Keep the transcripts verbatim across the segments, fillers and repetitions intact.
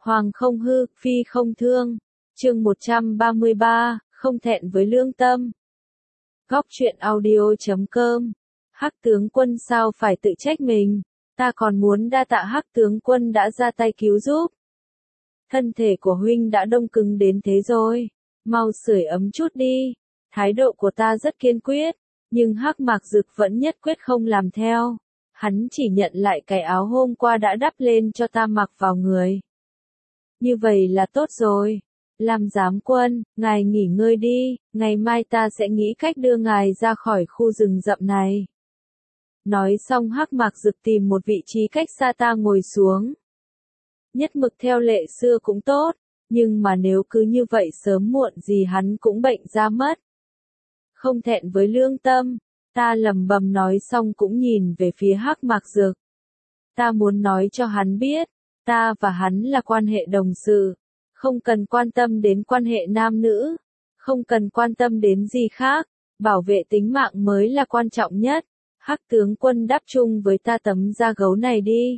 Hoàng không hư, phi không thương. Chương một trăm ba mươi ba, không thẹn với lương tâm. Góc truyện audio chấm com. Hắc tướng quân sao phải tự trách mình, ta còn muốn đa tạ Hắc tướng quân đã ra tay cứu giúp. Thân thể của huynh đã đông cứng đến thế rồi, mau sưởi ấm chút đi. Thái độ của ta rất kiên quyết, nhưng Hắc Mạc Dực vẫn nhất quyết không làm theo. Hắn chỉ nhận lại cái áo hôm qua đã đắp lên cho ta mặc vào người. Như vậy là tốt rồi. Làm giám quân, ngài nghỉ ngơi đi, ngày mai ta sẽ nghĩ cách đưa ngài ra khỏi khu rừng rậm này. Nói xong Hắc Mạc Dực tìm một vị trí cách xa ta ngồi xuống. Nhất mực theo lệ xưa cũng tốt, nhưng mà nếu cứ như vậy sớm muộn gì hắn cũng bệnh ra mất. Không thẹn với lương tâm, ta lầm bầm nói xong cũng nhìn về phía Hắc Mạc Dực. Ta muốn nói cho hắn biết, ta và hắn là quan hệ đồng sự, không cần quan tâm đến quan hệ nam nữ, không cần quan tâm đến gì khác, bảo vệ tính mạng mới là quan trọng nhất. Hắc tướng quân đáp chung với ta tấm da gấu này đi.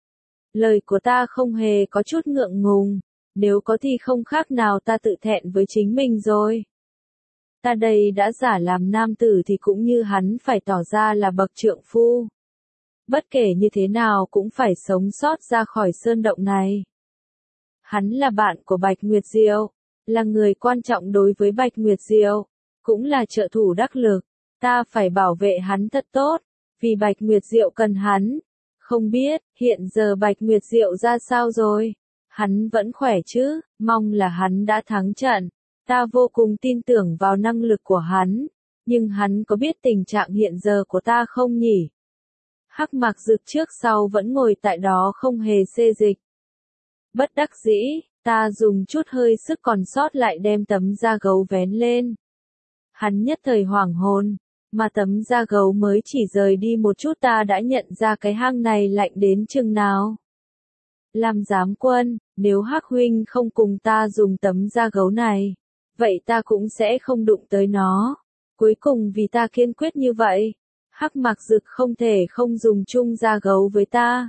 Lời của ta không hề có chút ngượng ngùng, nếu có thì không khác nào ta tự thẹn với chính mình rồi. Ta đây đã giả làm nam tử thì cũng như hắn phải tỏ ra là bậc trượng phu. Bất kể như thế nào cũng phải sống sót ra khỏi sơn động này. Hắn là bạn của Bạch Nguyệt Diệu, là người quan trọng đối với Bạch Nguyệt Diệu, cũng là trợ thủ đắc lực. Ta phải bảo vệ hắn thật tốt, vì Bạch Nguyệt Diệu cần hắn. Không biết, hiện giờ Bạch Nguyệt Diệu ra sao rồi? Hắn vẫn khỏe chứ, mong là hắn đã thắng trận. Ta vô cùng tin tưởng vào năng lực của hắn, nhưng hắn có biết tình trạng hiện giờ của ta không nhỉ? Hắc Mạc Dực trước sau vẫn ngồi tại đó không hề xê dịch. Bất đắc dĩ, ta dùng chút hơi sức còn sót lại đem tấm da gấu vén lên. Hắn nhất thời hoảng hồn, mà tấm da gấu mới chỉ rời đi một chút ta đã nhận ra cái hang này lạnh đến chừng nào. Làm giám quân, nếu Hắc huynh không cùng ta dùng tấm da gấu này, vậy ta cũng sẽ không đụng tới nó. Cuối cùng vì ta kiên quyết như vậy, Hắc Mạc Dực không thể không dùng chung da gấu với ta.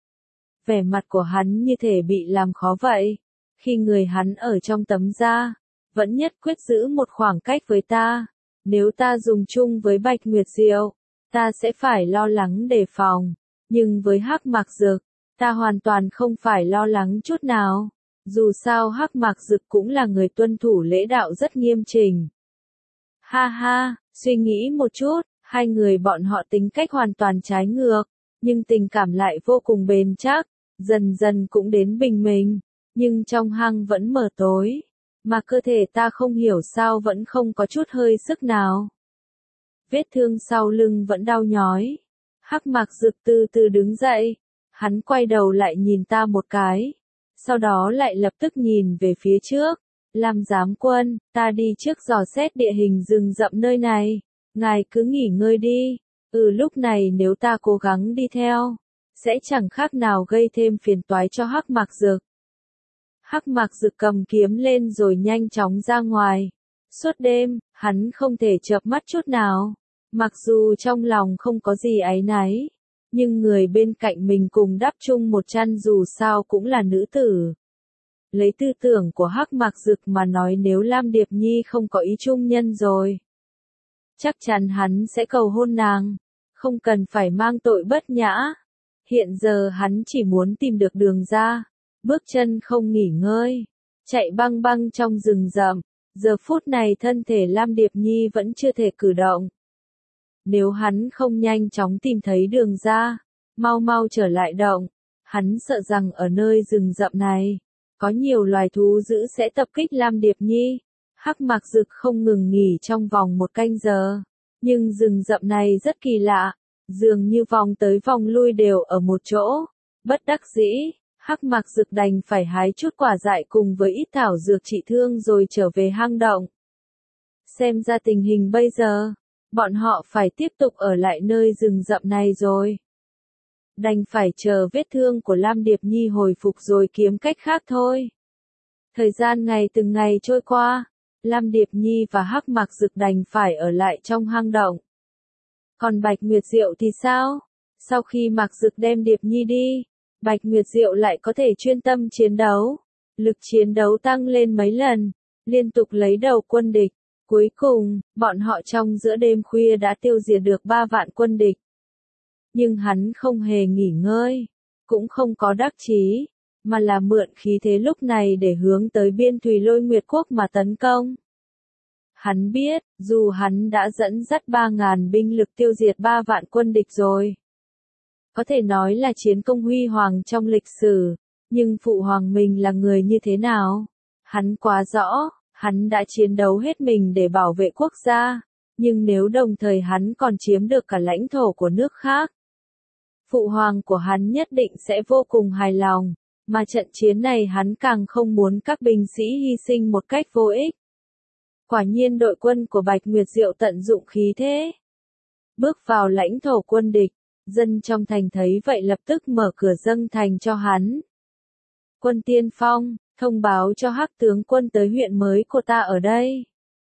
Vẻ mặt của hắn như thể bị làm khó vậy. Khi người hắn ở trong tấm da, vẫn nhất quyết giữ một khoảng cách với ta. Nếu ta dùng chung với Bạch Nguyệt Diệu, ta sẽ phải lo lắng đề phòng. Nhưng với Hắc Mạc Dực, ta hoàn toàn không phải lo lắng chút nào. Dù sao Hắc Mạc Dực cũng là người tuân thủ lễ đạo rất nghiêm chỉnh. Ha ha, suy nghĩ một chút, hai người bọn họ tính cách hoàn toàn trái ngược, nhưng tình cảm lại vô cùng bền chắc, dần dần cũng đến bình minh, nhưng trong hang vẫn mờ tối, mà cơ thể ta không hiểu sao vẫn không có chút hơi sức nào. Vết thương sau lưng vẫn đau nhói. Hắc Mạc Dực từ từ đứng dậy, hắn quay đầu lại nhìn ta một cái, sau đó lại lập tức nhìn về phía trước. Làm giám quân, ta đi trước dò xét địa hình rừng rậm nơi này, ngài cứ nghỉ ngơi đi. Ừ, lúc này nếu ta cố gắng đi theo, sẽ chẳng khác nào gây thêm phiền toái cho Hắc Mạc Dực. Hắc Mạc Dực cầm kiếm lên rồi nhanh chóng ra ngoài. Suốt đêm, hắn không thể chợp mắt chút nào. Mặc dù trong lòng không có gì áy náy, nhưng người bên cạnh mình cùng đắp chung một chăn dù sao cũng là nữ tử. Lấy tư tưởng của Hắc Mạc Dực mà nói, nếu Lam Điệp Nhi không có ý chung nhân rồi, chắc chắn hắn sẽ cầu hôn nàng, không cần phải mang tội bất nhã. Hiện giờ hắn chỉ muốn tìm được đường ra, bước chân không nghỉ ngơi, chạy băng băng trong rừng rậm. Giờ phút này thân thể Lam Điệp Nhi vẫn chưa thể cử động. Nếu hắn không nhanh chóng tìm thấy đường ra, mau mau trở lại động, hắn sợ rằng ở nơi rừng rậm này, có nhiều loài thú dữ sẽ tập kích Lam Điệp Nhi. Hắc Mạc Dực không ngừng nghỉ trong vòng một canh giờ, nhưng rừng rậm này rất kỳ lạ, dường như vòng tới vòng lui đều ở một chỗ. Bất đắc dĩ, Hắc Mạc Dực đành phải hái chút quả dại cùng với ít thảo dược trị thương rồi trở về hang động. Xem ra tình hình bây giờ, bọn họ phải tiếp tục ở lại nơi rừng rậm này rồi. Đành phải chờ vết thương của Lam Điệp Nhi hồi phục rồi kiếm cách khác thôi. Thời gian ngày từng ngày trôi qua, Lam Điệp Nhi và Hắc Mạc Dực đành phải ở lại trong hang động. Còn Bạch Nguyệt Diệu thì sao? Sau khi Mạc Dực đem Điệp Nhi đi, Bạch Nguyệt Diệu lại có thể chuyên tâm chiến đấu. Lực chiến đấu tăng lên mấy lần, liên tục lấy đầu quân địch. Cuối cùng, bọn họ trong giữa đêm khuya đã tiêu diệt được ba vạn quân địch. Nhưng hắn không hề nghỉ ngơi, cũng không có đắc chí, mà là mượn khí thế lúc này để hướng tới biên thùy Lôi Nguyệt Quốc mà tấn công. Hắn biết, dù hắn đã dẫn dắt ba ngàn binh lực tiêu diệt ba vạn quân địch rồi, có thể nói là chiến công huy hoàng trong lịch sử, nhưng phụ hoàng mình là người như thế nào? Hắn quá rõ, hắn đã chiến đấu hết mình để bảo vệ quốc gia, nhưng nếu đồng thời hắn còn chiếm được cả lãnh thổ của nước khác, phụ hoàng của hắn nhất định sẽ vô cùng hài lòng, mà trận chiến này hắn càng không muốn các binh sĩ hy sinh một cách vô ích. Quả nhiên đội quân của Bạch Nguyệt Diệu tận dụng khí thế, bước vào lãnh thổ quân địch, dân trong thành thấy vậy lập tức mở cửa dâng thành cho hắn. Quân tiên phong, thông báo cho Hắc tướng quân tới huyện mới của ta ở đây.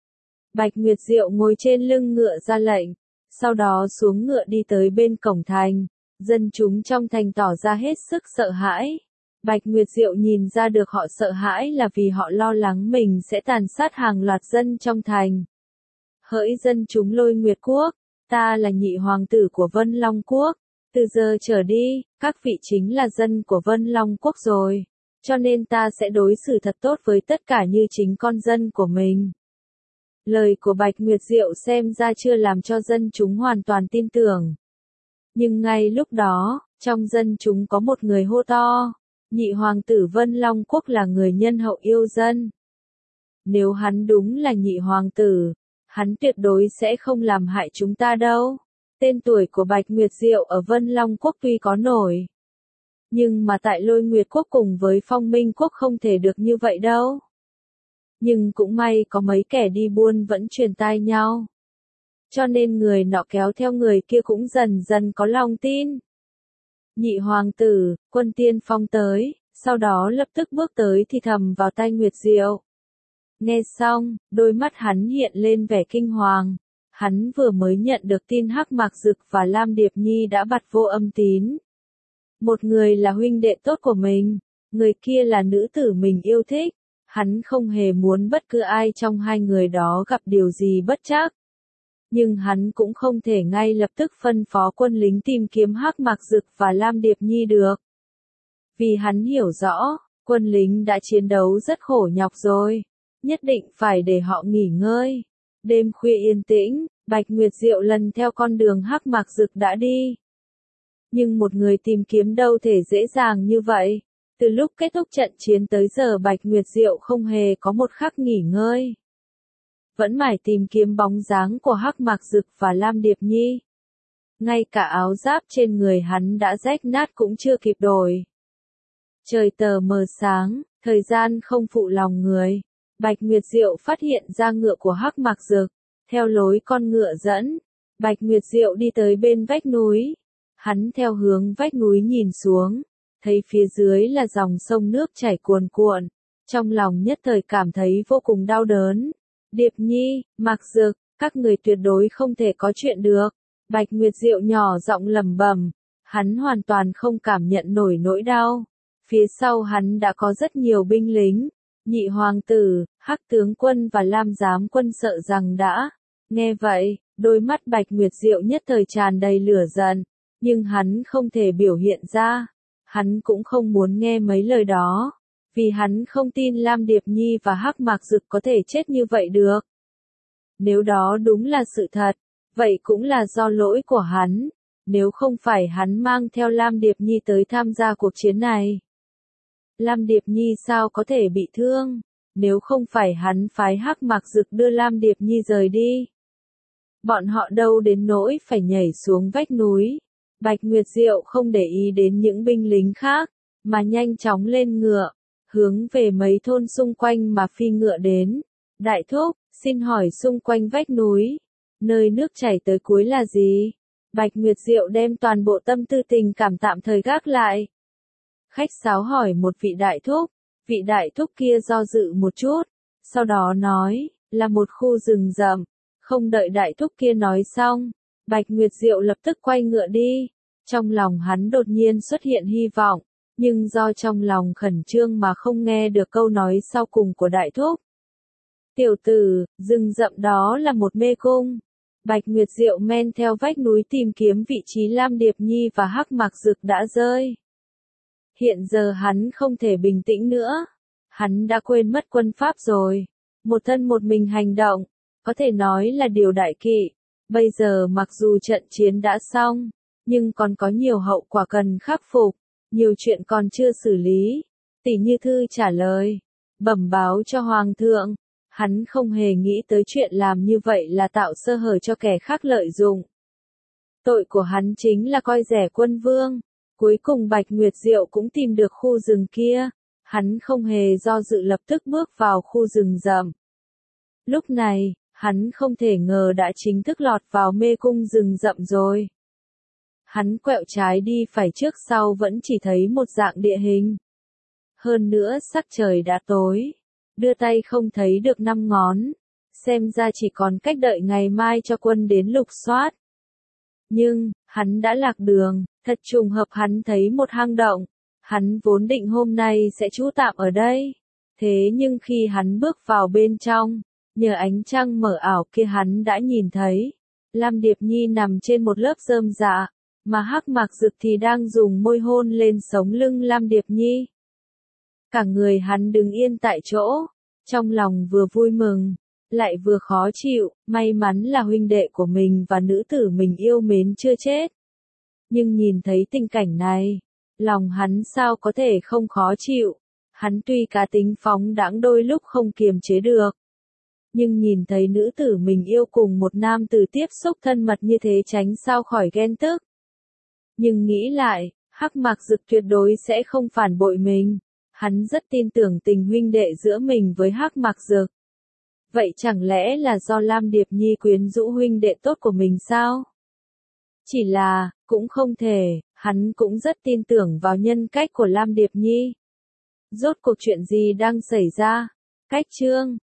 Bạch Nguyệt Diệu ngồi trên lưng ngựa ra lệnh, sau đó xuống ngựa đi tới bên cổng thành, dân chúng trong thành tỏ ra hết sức sợ hãi. Bạch Nguyệt Diệu nhìn ra được họ sợ hãi là vì họ lo lắng mình sẽ tàn sát hàng loạt dân trong thành. Hỡi dân chúng Lôi Nguyệt Quốc, ta là nhị hoàng tử của Vân Long Quốc, từ giờ trở đi, các vị chính là dân của Vân Long Quốc rồi, cho nên ta sẽ đối xử thật tốt với tất cả như chính con dân của mình. Lời của Bạch Nguyệt Diệu xem ra chưa làm cho dân chúng hoàn toàn tin tưởng. Nhưng ngay lúc đó, trong dân chúng có một người hô to, nhị hoàng tử Vân Long Quốc là người nhân hậu yêu dân. Nếu hắn đúng là nhị hoàng tử, hắn tuyệt đối sẽ không làm hại chúng ta đâu. Tên tuổi của Bạch Nguyệt Diệu ở Vân Long Quốc tuy có nổi, nhưng mà tại Lôi Nguyệt Quốc cùng với Phong Minh Quốc không thể được như vậy đâu. Nhưng cũng may có mấy kẻ đi buôn vẫn truyền tai nhau, cho nên người nọ kéo theo người kia cũng dần dần có lòng tin. Nhị hoàng tử, quân tiên phong tới, sau đó lập tức bước tới thì thầm vào tai Nguyệt Diệu. Nghe xong, đôi mắt hắn hiện lên vẻ kinh hoàng. Hắn vừa mới nhận được tin Hắc Mạc Dực và Lam Điệp Nhi đã bặt vô âm tín. Một người là huynh đệ tốt của mình, người kia là nữ tử mình yêu thích. Hắn không hề muốn bất cứ ai trong hai người đó gặp điều gì bất trắc. Nhưng hắn cũng không thể ngay lập tức phân phó quân lính tìm kiếm Hắc Mạc Dực và Lam Điệp Nhi được. Vì hắn hiểu rõ, quân lính đã chiến đấu rất khổ nhọc rồi, nhất định phải để họ nghỉ ngơi. Đêm khuya yên tĩnh, Bạch Nguyệt Diệu lần theo con đường Hắc Mạc Dực đã đi. Nhưng một người tìm kiếm đâu thể dễ dàng như vậy. Từ lúc kết thúc trận chiến tới giờ Bạch Nguyệt Diệu không hề có một khắc nghỉ ngơi. Vẫn mải tìm kiếm bóng dáng của Hắc Mạc Dực và Lam Điệp Nhi. Ngay cả áo giáp trên người hắn đã rách nát cũng chưa kịp đổi. Trời tờ mờ sáng, thời gian không phụ lòng người. Bạch Nguyệt Diệu phát hiện ra ngựa của Hắc Mạc Dực, theo lối con ngựa dẫn, Bạch Nguyệt Diệu đi tới bên vách núi. Hắn theo hướng vách núi nhìn xuống, thấy phía dưới là dòng sông nước chảy cuồn cuộn, trong lòng nhất thời cảm thấy vô cùng đau đớn. Điệp Nhi, Mạc Dực, các người tuyệt đối không thể có chuyện được. Bạch Nguyệt Diệu nhỏ giọng lẩm bẩm, hắn hoàn toàn không cảm nhận nổi nỗi đau. Phía sau hắn đã có rất nhiều binh lính. Nhị hoàng tử, Hắc tướng quân và Lam giám quân sợ rằng đã. Nghe vậy, đôi mắt Bạch Nguyệt Diệu nhất thời tràn đầy lửa giận, nhưng hắn không thể biểu hiện ra. Hắn cũng không muốn nghe mấy lời đó, vì hắn không tin Lam Điệp Nhi và Hắc Mạc Dực có thể chết như vậy được. Nếu đó đúng là sự thật, vậy cũng là do lỗi của hắn, nếu không phải hắn mang theo Lam Điệp Nhi tới tham gia cuộc chiến này. Lam Điệp Nhi sao có thể bị thương, nếu không phải hắn phái Hắc Mạc Dực đưa Lam Điệp Nhi rời đi. Bọn họ đâu đến nỗi phải nhảy xuống vách núi. Bạch Nguyệt Diệu không để ý đến những binh lính khác, mà nhanh chóng lên ngựa, hướng về mấy thôn xung quanh mà phi ngựa đến. Đại thúc, xin hỏi xung quanh vách núi, nơi nước chảy tới cuối là gì? Bạch Nguyệt Diệu đem toàn bộ tâm tư tình cảm tạm thời gác lại. Khách sáo hỏi một vị đại thúc, vị đại thúc kia do dự một chút, sau đó nói, là một khu rừng rậm. Không đợi đại thúc kia nói xong, Bạch Nguyệt Diệu lập tức quay ngựa đi. Trong lòng hắn đột nhiên xuất hiện hy vọng, nhưng do trong lòng khẩn trương mà không nghe được câu nói sau cùng của đại thúc. Tiểu tử, rừng rậm đó là một mê cung. Bạch Nguyệt Diệu men theo vách núi tìm kiếm vị trí Lam Điệp Nhi và Hắc Mạc Dực đã rơi. Hiện giờ hắn không thể bình tĩnh nữa. Hắn đã quên mất quân pháp rồi. Một thân một mình hành động, có thể nói là điều đại kỵ. Bây giờ mặc dù trận chiến đã xong, nhưng còn có nhiều hậu quả cần khắc phục, nhiều chuyện còn chưa xử lý. Tỷ Như Thư trả lời, bẩm báo cho Hoàng thượng. Hắn không hề nghĩ tới chuyện làm như vậy là tạo sơ hở cho kẻ khác lợi dụng. Tội của hắn chính là coi rẻ quân vương. Cuối cùng Bạch Nguyệt Diệu cũng tìm được khu rừng kia. Hắn không hề do dự lập tức bước vào khu rừng rậm. Lúc này, hắn không thể ngờ đã chính thức lọt vào mê cung rừng rậm rồi. Hắn quẹo trái đi phải trước sau vẫn chỉ thấy một dạng địa hình. Hơn nữa sắc trời đã tối. Đưa tay không thấy được năm ngón. Xem ra chỉ còn cách đợi ngày mai cho quân đến lục soát. Nhưng, hắn đã lạc đường, thật trùng hợp hắn thấy một hang động. Hắn vốn định hôm nay sẽ trú tạm ở đây. Thế nhưng khi hắn bước vào bên trong, nhờ ánh trăng mở ảo kia hắn đã nhìn thấy. Lam Điệp Nhi nằm trên một lớp rơm rạ, mà Hắc Mạc Dực thì đang dùng môi hôn lên sống lưng Lam Điệp Nhi. Cả người hắn đứng yên tại chỗ, trong lòng vừa vui mừng, lại vừa khó chịu, may mắn là huynh đệ của mình và nữ tử mình yêu mến chưa chết. Nhưng nhìn thấy tình cảnh này, lòng hắn sao có thể không khó chịu, hắn tuy cá tính phóng đãng đôi lúc không kiềm chế được. Nhưng nhìn thấy nữ tử mình yêu cùng một nam tử tiếp xúc thân mật như thế tránh sao khỏi ghen tức. Nhưng nghĩ lại, Hắc Mạc Dực tuyệt đối sẽ không phản bội mình. Hắn rất tin tưởng tình huynh đệ giữa mình với Hắc Mạc Dực. Vậy chẳng lẽ là do Lam Điệp Nhi quyến rũ huynh đệ tốt của mình sao? Chỉ là, cũng không thể, hắn cũng rất tin tưởng vào nhân cách của Lam Điệp Nhi. Rốt cuộc chuyện gì đang xảy ra? Cách chương